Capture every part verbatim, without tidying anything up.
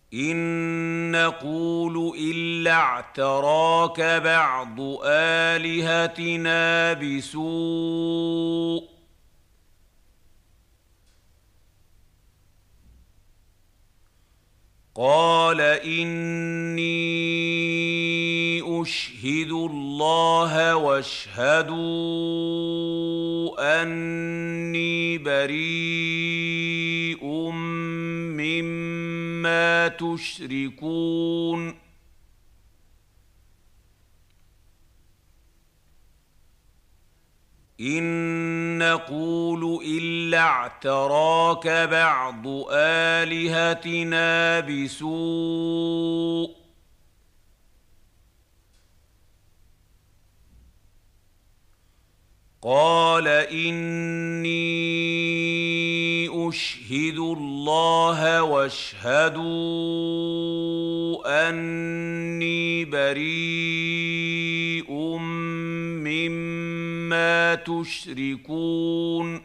إن نقول إلا اعتراك بعض آلهتنا بسوء قال إني أشهد الله واشهدوا أني بريء مما تشركون إن نقول إلا اعتراك بعض آلهتنا بسوء قال إني أشهد الله واشهدوا أني بريء مما تشركون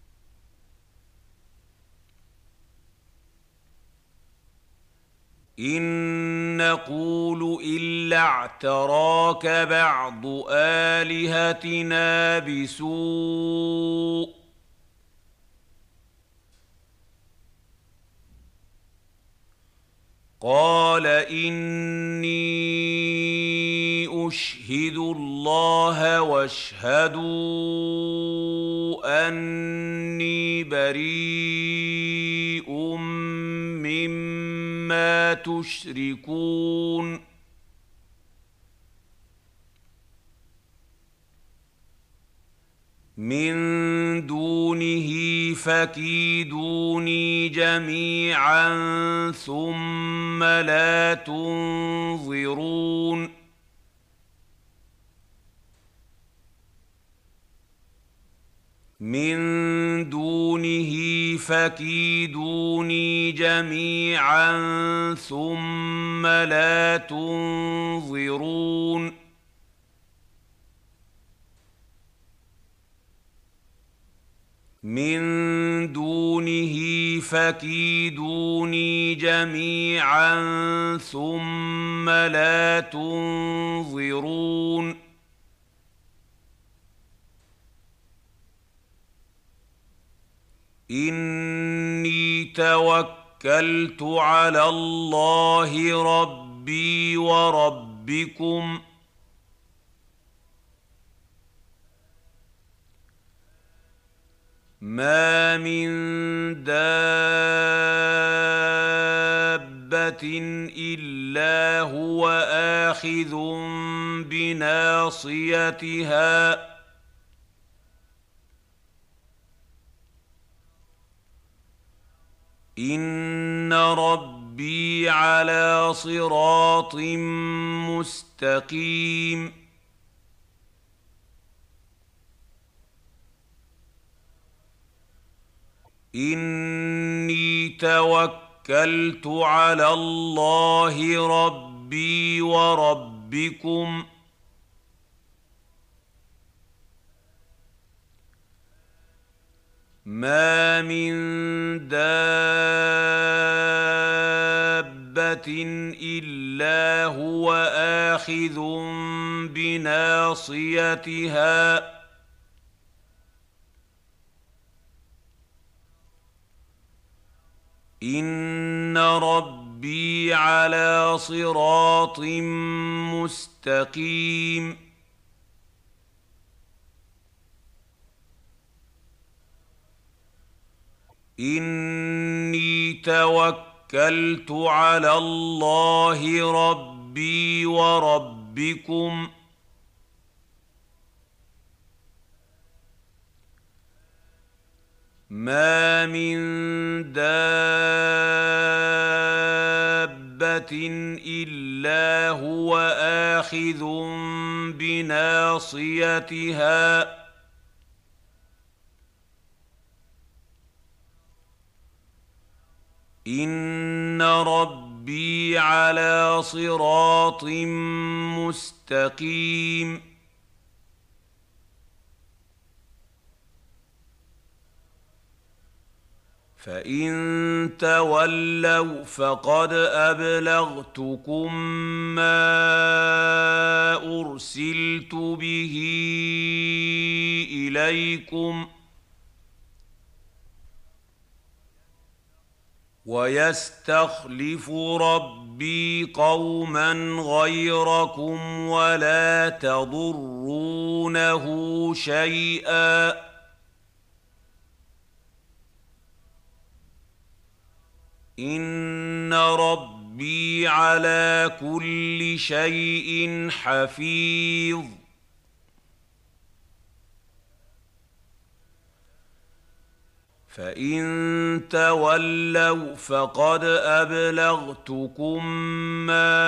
إن نقول إلا اعتراك بعض آلهتنا بسوء قال إني أشهد الله واشهدوا أني بريء مما تشركون من دونه فكيدوني جميعا ثم لا تنظرون من دونه فكيدوني جميعا ثم لا تنظرون من دونه فكيدوني جميعا ثم لا تنظرون إني توكلت على الله ربي وربكم ما من دابة إلا هو آخذ بناصيتها إن ربي على صراط مستقيم إني توكلت على الله ربي وربكم ما من دابة إلا هو آخذ بناصيتها إن ربي على صراط مستقيم إني توكلت على الله ربي وربكم ما من دابة إلا هو آخذ بناصيتها إن ربي على صراط مستقيم فإن تولوا فقد أبلغتكم ما أرسلت به إليكم ويستخلف ربي قوما غيركم ولا تضرونه شيئا إن ربي على كل شيء حفيظ فإن تولوا فقد أبلغتكم ما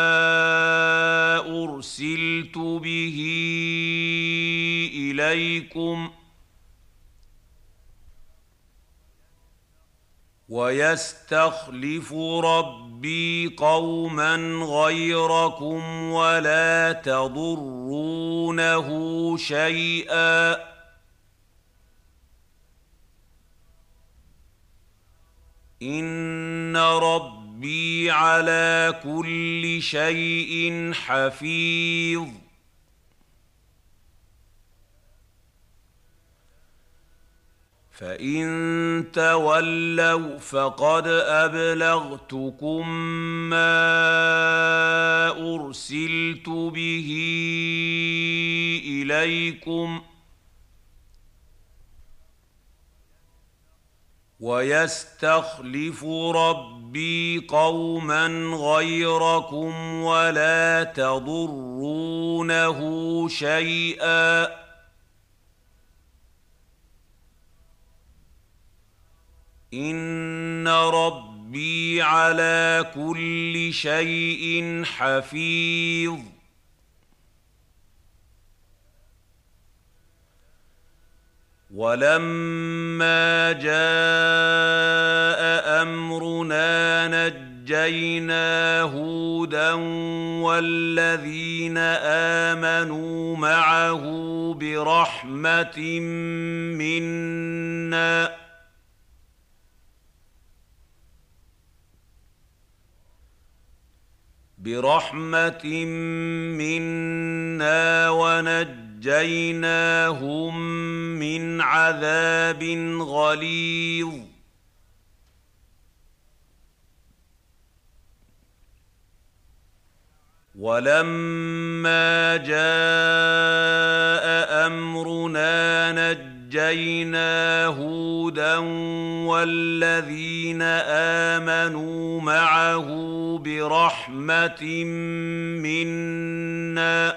أرسلت به إليكم ويستخلف ربي قوما غيركم ولا تضرونه شيئا إن ربي على كل شيء حفيظ فإن تولوا فقد أبلغتكم ما أرسلت به إليكم ويستخلف ربي قوما غيركم ولا تضرونه شيئا إن ربي على كل شيء حفيظ ولما جاء أمرنا نجينا هودا والذين آمنوا معه برحمة منا برحمة منا ونجيناهم من عذاب غليظ ولما جاء أمرنا نجينا هودا والذين آمنوا معه برحمة منا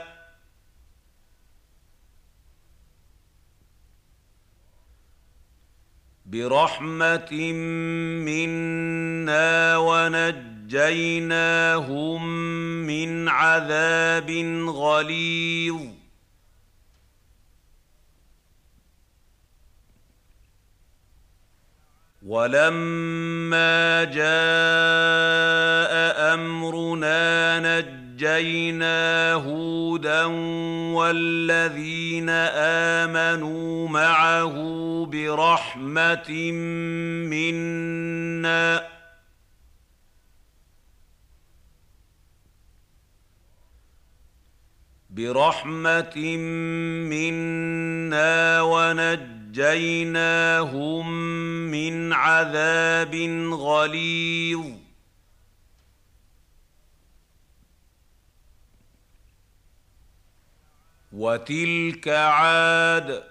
برحمة منا ونجيناهم من عذاب غليظ ولما جاء أمرنا نجينا هودا والذين آمنوا معه برحمة منا برحمة منا ونجيناهم من عذاب غليظ وتلك عاد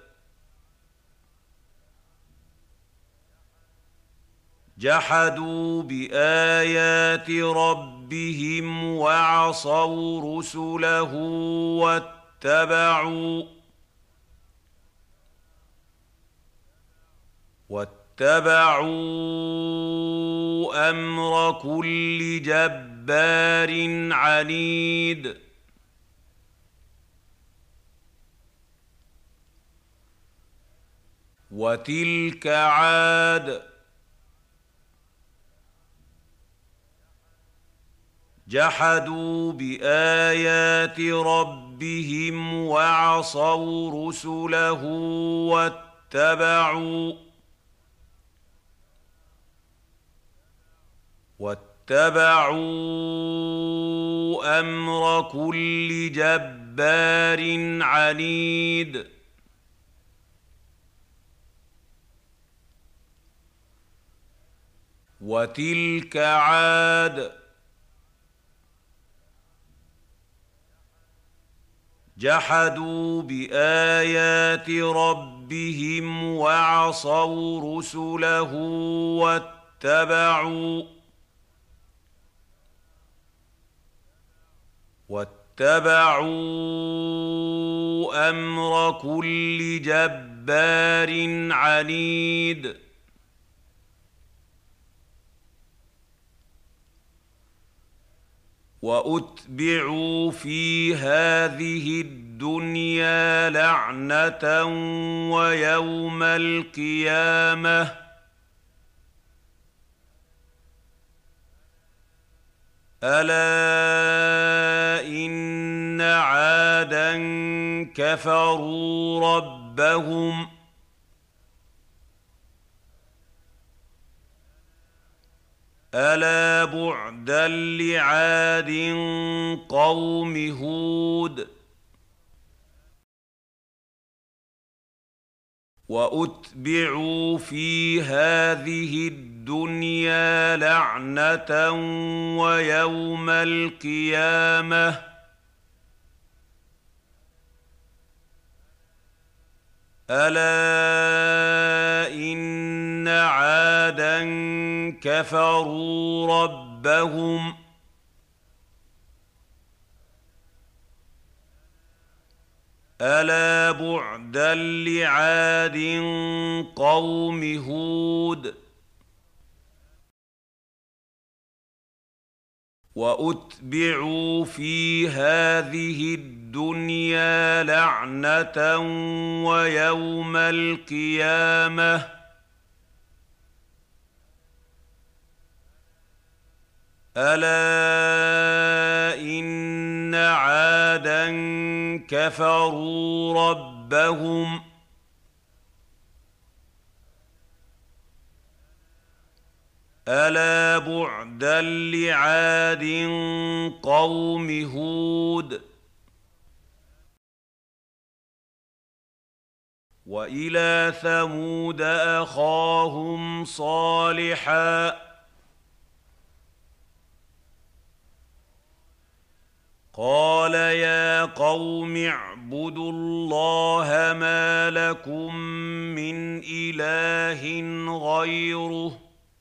جحدوا بآيات ربهم وعصوا رسله واتبعوا واتبعوا أمر كل جبار عنيد وتلك عاد جحدوا بآيات ربهم وعصوا رسله واتبعوا واتبعوا امر كل جبار عنيد وتلك عاد جحدوا بايات ربهم وعصوا رسله واتبعوا واتبعوا امر كل جبار عنيد واتبعوا في هذه الدنيا لعنه ويوم القيامه الا ان عادا كفروا ربهم الا بعدا لعاد قوم هود واتبعوا في هذه الدنيا لعنه ويوم القيامه الا ان عادا كفروا ربهم الا بعدا لعاد قوم هود واتبعوا في هذه الدنيا لعنه ويوم القيامه الا ان عادا كفروا ربهم الا بعدا لعاد قوم هود والى ثمود اخاهم صالحا قال يا قوم اعبدوا الله ما لكم من اله غيره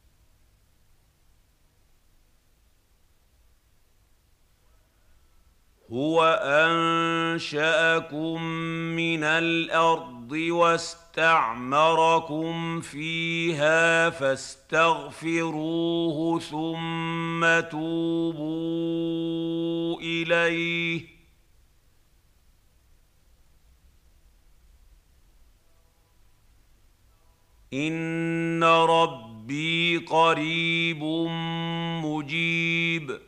هو انشاكم من الارض واستعمركم فيها فاستغفروه ثم توبوا اليه ان ربي قريب مجيب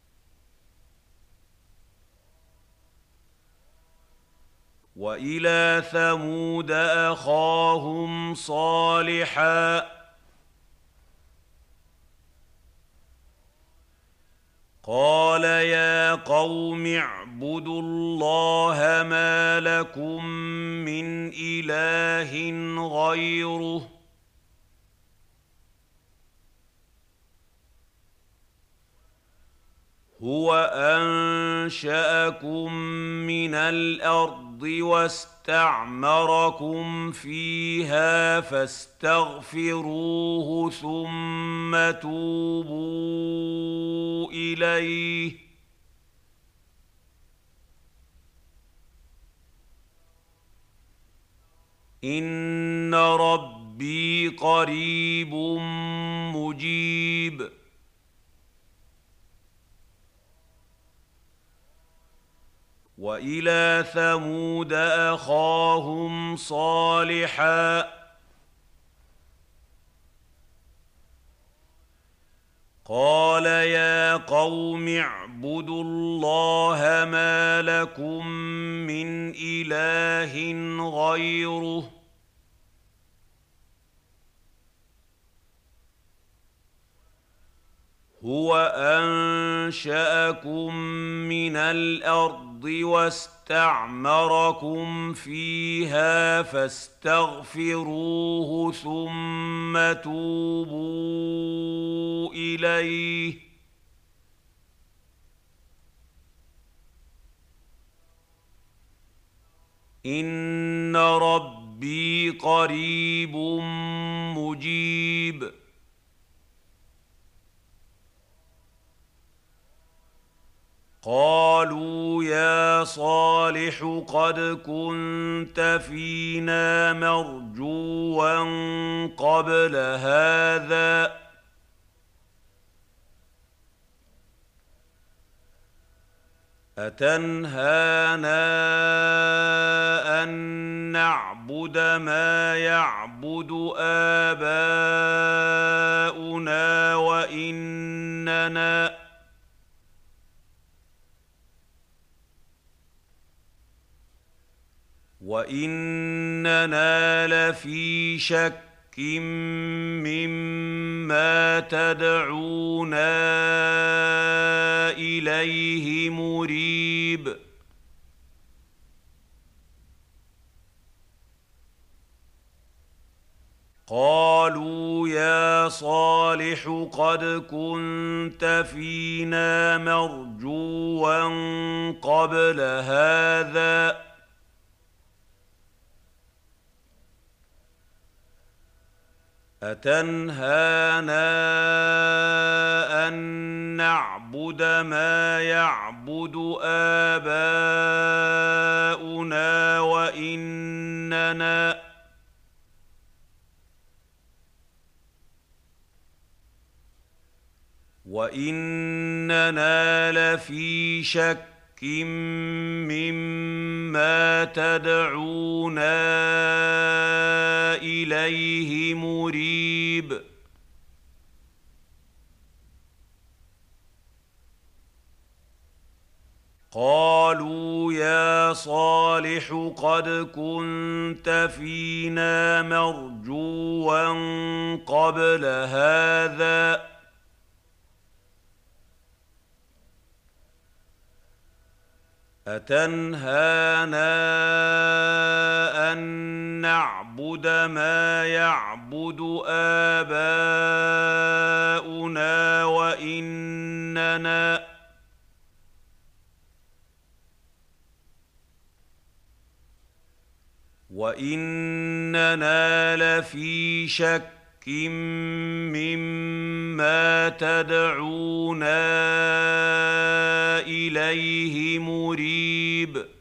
والى ثمود اخاهم صالحا قال يا قوم اعبدوا الله ما لكم من اله غيره هو انشاكم من الارض واستعمركم فيها فاستغفروه ثم توبوا اليه ان ربي قريب مجيب والى ثمود اخاهم صالحا قال يا قوم اعبدوا الله ما لكم من اله غيره هو أنشأكم من الأرض واستعمركم فيها فاستغفروه ثم توبوا إليه إن ربي قريب مجيب قالوا يا صالح قد كنت فينا مرجوا قبل هذا أتنهانا أن نعبد ما يعبد آباؤنا وإننا وإننا لفي شك مما تدعونا إليه مريب قالوا يا صالح قد كنت فينا مرجوا قبل هذا أتنهانا أن نعبد ما يعبد آباؤنا وإننا وإننا لفي شك مما تدعونا إليه مريب قالوا يا صالح قد كنت فينا مرجوا قبل هذا أتنهانا أن نعبد ما يعبد آباؤنا وإننا وإننا لفي شك مما تدعونا إليه مريب